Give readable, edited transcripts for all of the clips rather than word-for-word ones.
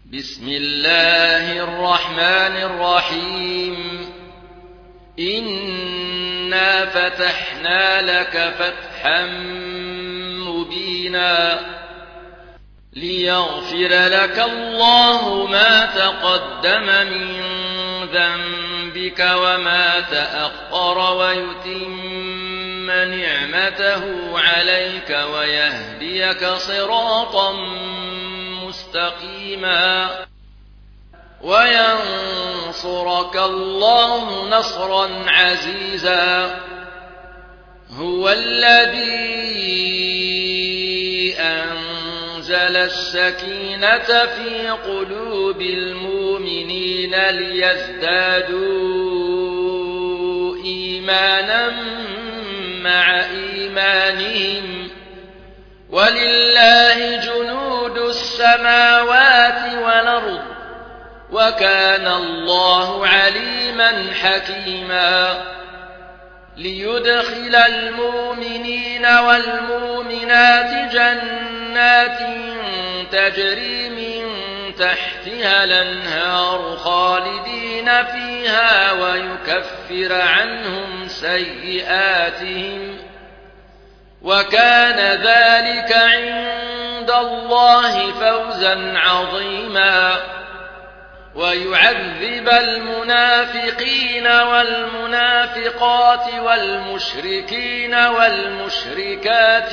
بسم الله الرحمن الرحيم إنا فتحنا لك فتحا مبينا ليغفر لك الله ما تقدم من ذنبك وما تأخر ويتم نعمته عليك ويهديك صراطا مستقيما وينصرك الله نصرا عزيزا هو الذي أنزل السكينة في قلوب المؤمنين ليزدادوا إيمانا مع إيمانهم ولله جنود السماوات والأرض وكان الله عليما حكيما ليدخل المؤمنين والمؤمنات جنات تجري من تحتها الأنهار خالدين فيها ويكفر عنهم سيئاتهم وكان ذلك عند الله فوزا عظيما ويعذب المنافقين والمنافقات والمشركين والمشركات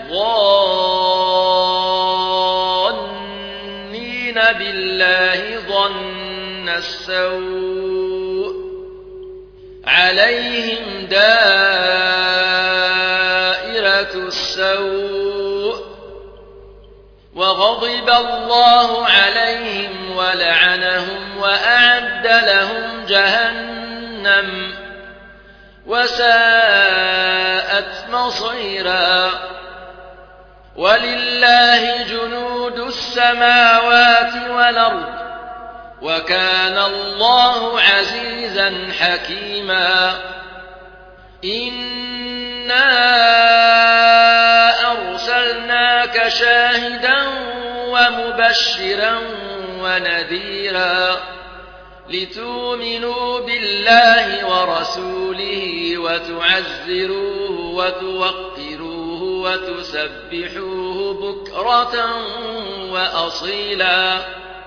الظانين بالله ظن السوء عليهم دائرة السوء وغضب الله عليهم ولعنهم وأعد لهم جهنم وساءت مصيرا ولله جنود السماوات والأرض وكان الله عزيزا حكيما إنا أرسلناك شاهدا ومبشرا ونذيرا لتؤمنوا بالله ورسوله وتعزروه وتوقروه وتسبحوه بكرة وأصيلا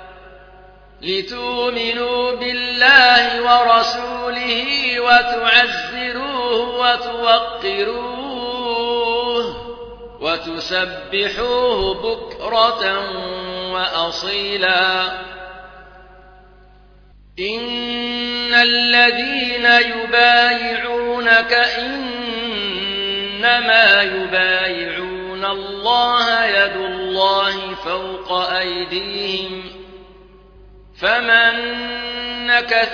لتؤمنوا بالله ورسوله وتعزروه وتوقروه وتسبحوه بكرة وأصيلا إن الذين يبايعونك إنما يبايعون الله يد الله فوق أيديهم فمن نكث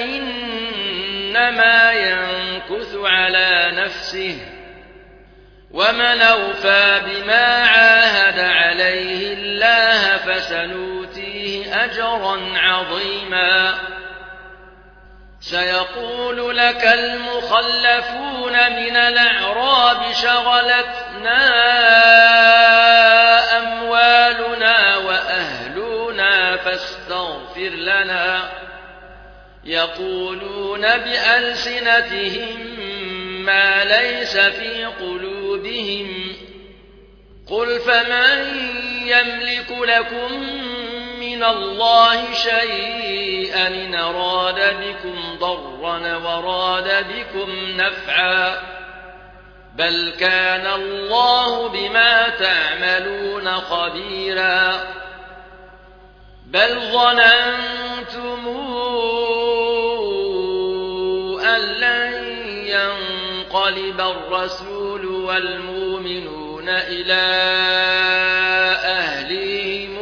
فإنما ينكث على نفسه ومن أوفى بما عاهد عليه الله فسنؤتيه أجرا عظيما سيقول لك المخلفون من الأعراب شغلتنا أموالنا وأهلنا فاستغفر لنا يقولون بألسنتهم ما ليس في قلوبهم قل فمن يملك لكم من الله شيئا إن أراد بكم ضرا وراد بكم نفعا بل كان الله بما تعملون خبيرا بل ظننتم أن لن ينقلب الرسول والمؤمنون إلى أهلهم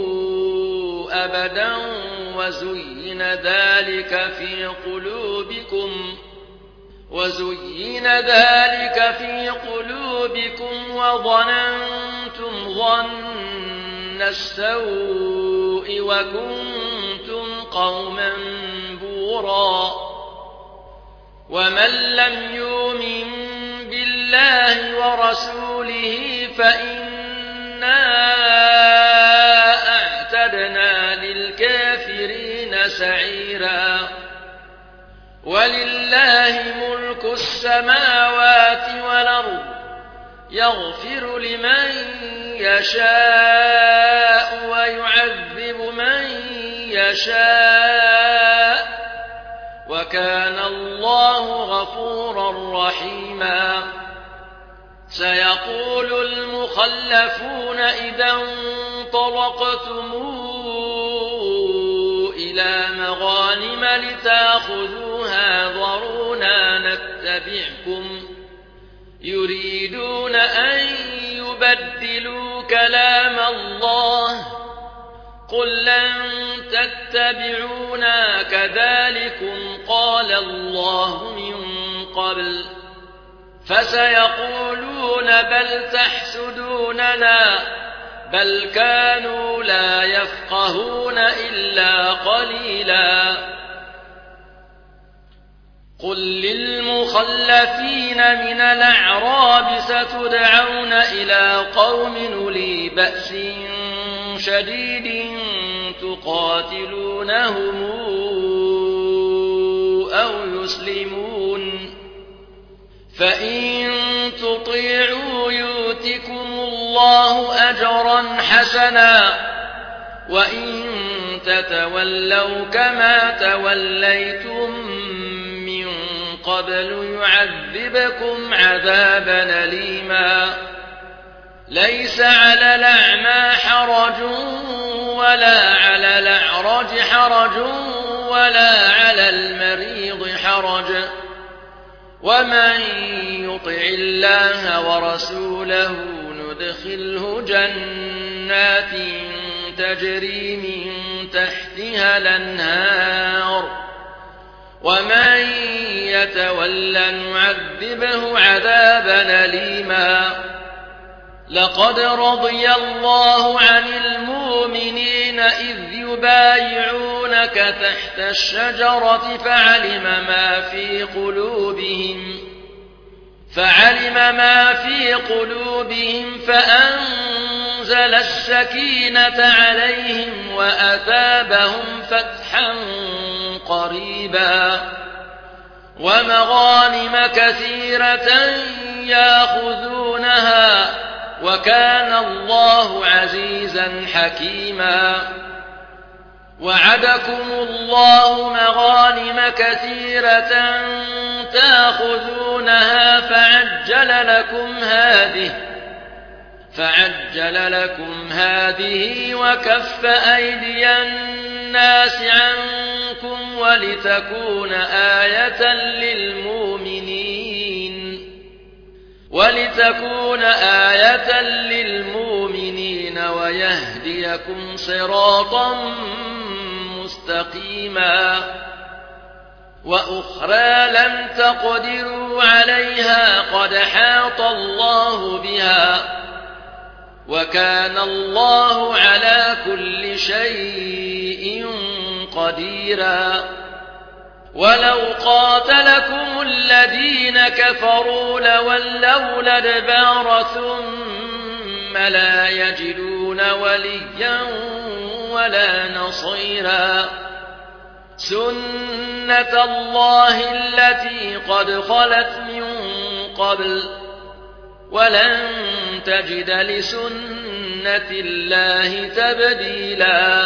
أبدا وزين ذلك في قلوبكم وظننتم ظن السوء وكنتم قوما بورا ومن لم يؤمن بالله ورسوله فإنا أعتدنا وأعتدنا للكافرين سعيرا ولله ملك السماوات والأرض يغفر لمن يشاء ويعذب من يشاء وكان الله غفورا رحيما سيقول المخلفون إذا انطلقتم إلى مغانم لتأخذوها ذرونا نتبعكم يريدون أن يبدلوا كلام الله قل لن تتبعونا كذلكم قال الله من قبل فسيقولون بل تحسدوننا بل كانوا لا يفقهون إلا قليلا قل للمخلفين من الأعراب ستدعون إلى قوم أولي بأس شديد تقاتلونهم أو يسلمون فإن تطيعوا يؤتكم الله أجرا حسنا وإن تتولوا كما توليتم من قبل يعذبكم عذابا أليما ليس على الأعمى حرج ولا على الأعرج حرج ولا على المريض حرج ومن يطع الله ورسوله ندخله جنات تجري من تحتها الأنهار ومن يتولى نعذبه عذابا أليما لقد رضي الله عن المؤمنين إذ يبايعونك تحت الشجرة فعلم ما في قلوبهم فأنزل السكينة عليهم وأثابهم فتحا قريبا ومغانم كثيرة يأخذونها وكان الله عزيزا حكيما وعدكم الله مغانم كثيرة تأخذونها فعجل لكم هذه وكف أيدي الناس عنكم ولتكون آية للمؤمنين ويهديكم صراطا مستقيما وأخرى لم تقدروا عليها قد حاط الله بها وكان الله على كل شيء قديرا ولو قاتلكم الذين كفروا لولوا الأدبار ثم لا يجدون وليا ولا نصيرا سنة الله التي قد خلت من قبل ولن تجد لسنة الله تبديلا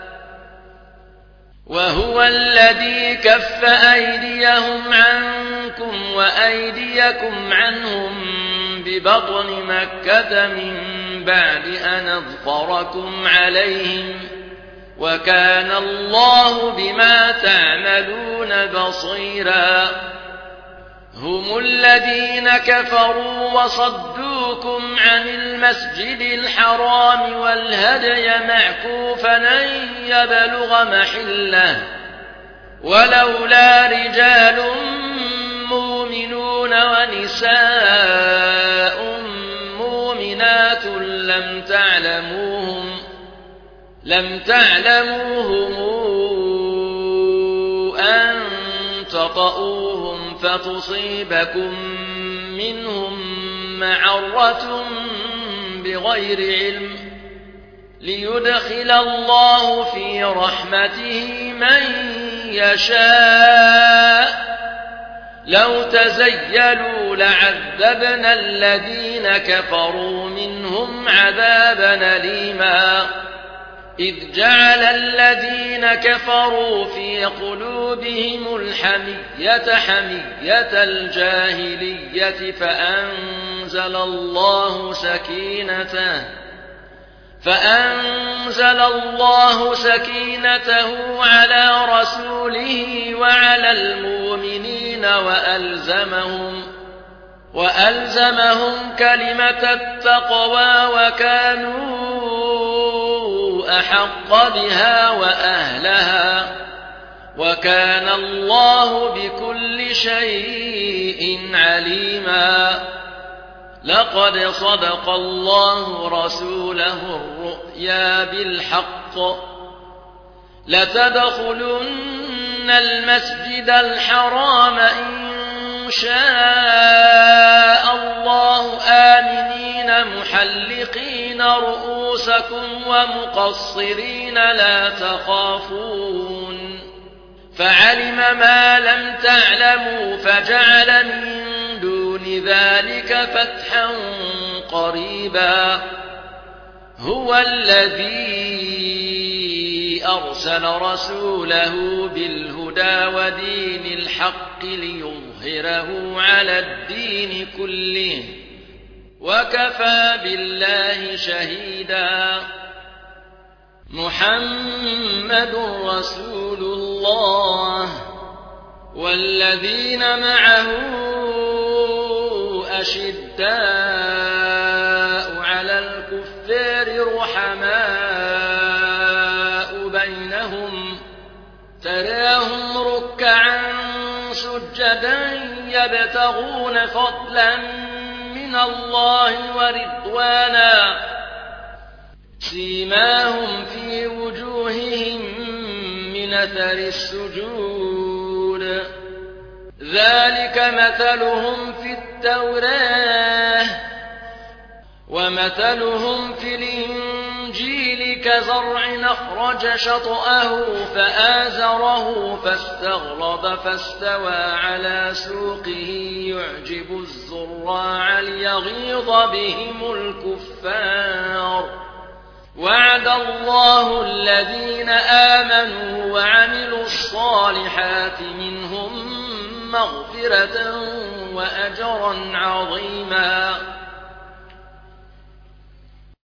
وهو الذي كف أيديهم عنكم وأيديكم عنهم ببطن مكة من بعد أن أظفركم عليهم وكان الله بما تعملون بصيرا هم الذين كفروا وصدوكم عن المسجد الحرام والهدي معكوفا أن يبلغ محله ولولا رجال مؤمنون ونساء مؤمنات لم تعلموهم أن تطؤوهم فتصيبكم منهم معرة بغير علم ليدخل الله في رحمته من يشاء لو تزيلوا لعذبنا الذين كفروا منهم عذابا أليما إذ جعل الذين كفروا في قلوبهم الحمية حمية الجاهلية فأنزل الله سكينته على رسوله وعلى المؤمنين وألزمهم كلمة التقوى وكانوا أحق بها وأهلها وكان الله بكل شيء عليما لقد صدق الله رسوله الرؤيا بالحق لتدخلن المسجد الحرام إن شاء الله آمنين محلقين رؤوسكم ومقصرين لا تخافون فعلم ما لم تعلموا فجعل من دون ذلك فتحا قريبا هو الذي أرسل رسوله بالهدى ودين الحق ليظهره على الدين كله وكفى بالله شهيدا محمد رسول الله والذين معه أشداء على الكفار رحماء بينهم تراهم ركعا سجدا يبتغون فضلا من الله ورضوانا سيماهم في وجوههم من أثر السجود ذلك مثلهم في التوراة ومثلهم في الإنجيل كزرع أخرج شطأه فآزره فاستغلظ فاستوى على سوقه يعجب الزراع ليغيظ بهم الكفار وعد الله الذين آمنوا وعملوا الصالحات منهم مغفرة وأجرا عظيما